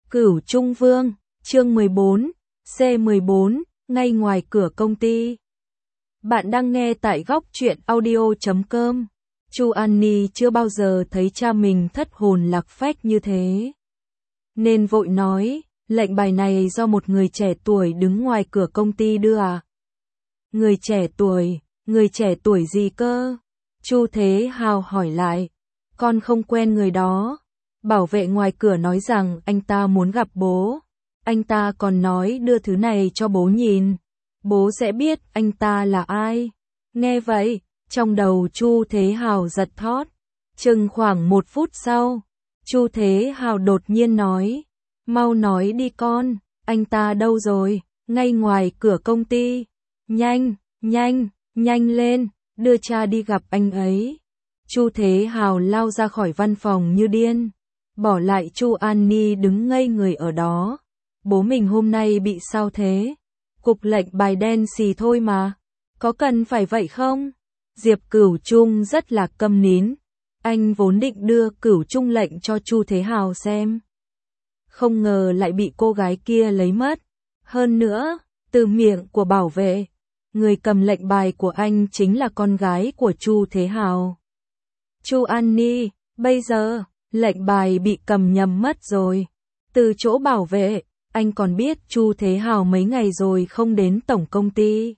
Cửu Trung Vương, chương 14, C14, ngay ngoài cửa công ty. Bạn đang nghe tại góc truyện audio.com. Chu Annie chưa bao giờ thấy cha mình thất hồn lạc phách như thế. Nên vội nói, lệnh bài này do một người trẻ tuổi đứng ngoài cửa công ty đưa à? Người trẻ tuổi gì cơ? Chu Thế Hào hỏi lại. Con không quen người đó. Bảo vệ ngoài cửa nói rằng anh ta muốn gặp bố. Anh ta còn nói đưa thứ này cho bố nhìn. Bố sẽ biết anh ta là ai. Nghe vậy, trong đầu Chu Thế Hào giật thót. Chừng khoảng 1 phút sau, Chu Thế Hào đột nhiên nói. Mau nói đi con, anh ta đâu rồi? Ngay ngoài cửa công ty. Nhanh lên, đưa cha đi gặp anh ấy. Chu Thế Hào lao ra khỏi văn phòng như điên. Bỏ lại Chu Annie đứng ngây người ở đó. Bố mình hôm nay bị sao thế? Cục lệnh bài đen xì thôi mà. Có cần phải vậy không? Diệp Cửu Trung rất là câm nín. Anh vốn định đưa Cửu Trung lệnh cho Chu Thế Hào xem. Không ngờ lại bị cô gái kia lấy mất. Hơn nữa, từ miệng của bảo vệ, người cầm lệnh bài của anh chính là con gái của Chu Thế Hào. Chu Annie, bây giờ, lệnh bài bị cầm nhầm mất rồi. Từ chỗ bảo vệ, anh còn biết Chu Thế Hào mấy ngày rồi không đến tổng công ty.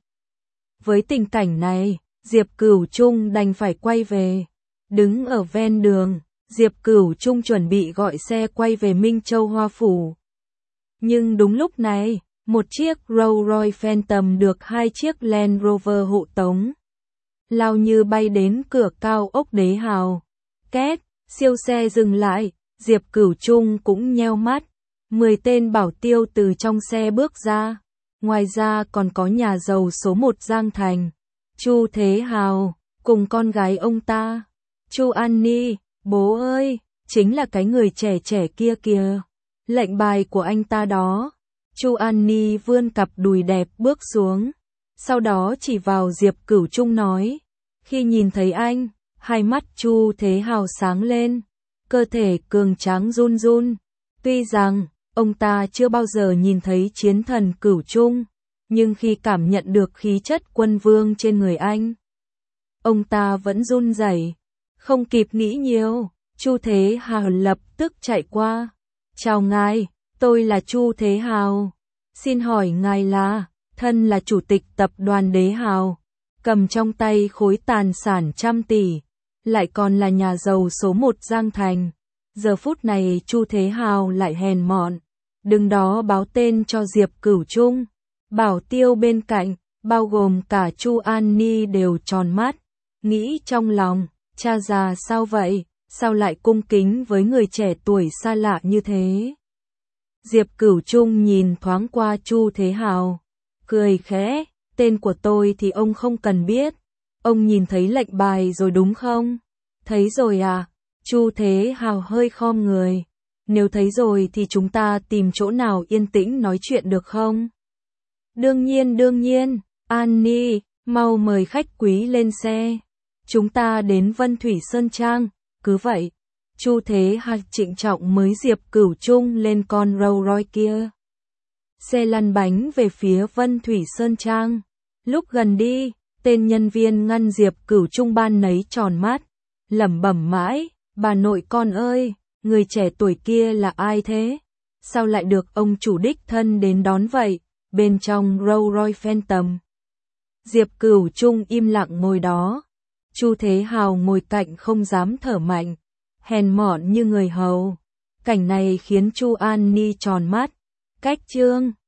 Với tình cảnh này, Diệp Cửu Trung đành phải quay về. Đứng ở ven đường, Diệp Cửu Trung chuẩn bị gọi xe quay về Minh Châu Hoa Phủ. Nhưng đúng lúc này, một chiếc Rolls Royce Phantom được 2 chiếc Land Rover hộ tống. Lao như bay đến cửa cao ốc Đế Hào. Két, siêu xe dừng lại, Diệp Cửu Trung cũng nheo mắt. 10 tên bảo tiêu từ trong xe bước ra. Ngoài ra còn có nhà giàu số 1 Giang Thành, Chu Thế Hào, cùng con gái ông ta. Chu Annie, bố ơi, chính là cái người trẻ kia kìa. Lệnh bài của anh ta đó. Chu Annie vươn cặp đùi đẹp bước xuống. Sau đó chỉ vào Diệp Cửu Trung nói. Khi nhìn thấy anh, hai mắt Chu Thế Hào sáng lên. Cơ thể cường tráng run run. Tuy rằng, ông ta chưa bao giờ nhìn thấy chiến thần Cửu Trung, nhưng khi cảm nhận được khí chất quân vương trên người anh, ông ta vẫn run rẩy. Không kịp nghĩ nhiều, Chu Thế Hào lập tức chạy qua. Chào ngài, tôi là Chu Thế Hào. Xin hỏi ngài là, thân là chủ tịch tập đoàn Đế Hào, cầm trong tay khối tài sản trăm tỷ, lại còn là nhà giàu số 1 Giang Thành. Giờ phút này Chu Thế Hào lại hèn mọn, đứng đó báo tên cho Diệp Cửu Trung. Bảo tiêu bên cạnh, bao gồm cả Chu Annie đều tròn mắt, nghĩ trong lòng, cha già sao vậy, sao lại cung kính với người trẻ tuổi xa lạ như thế. Diệp Cửu Trung nhìn thoáng qua Chu Thế Hào, cười khẽ, tên của tôi thì ông không cần biết, ông nhìn thấy lệnh bài rồi đúng không? Thấy rồi à? Chu Thế Hào hơi khom người. Nếu thấy rồi thì chúng ta tìm chỗ nào yên tĩnh nói chuyện được không? Đương nhiên, Annie, mau mời khách quý lên xe. Chúng ta đến Vân Thủy Sơn Trang, cứ vậy. Chu Thế Hào trịnh trọng mới Diệp Cửu Trung lên con Rolls Royce kia. Xe lăn bánh về phía Vân Thủy Sơn Trang. Lúc gần đi, tên nhân viên ngăn Diệp Cửu Trung ban nấy tròn mắt, lẩm bẩm mãi, bà nội con ơi, người trẻ tuổi kia là ai thế? Sao lại được ông chủ đích thân đến đón vậy, bên trong Rolls Royce Phantom? Diệp Cửu Trung im lặng ngồi đó. Chu Thế Hào ngồi cạnh không dám thở mạnh, hèn mọn như người hầu. Cảnh này khiến Chu Annie tròn mắt. Cách chương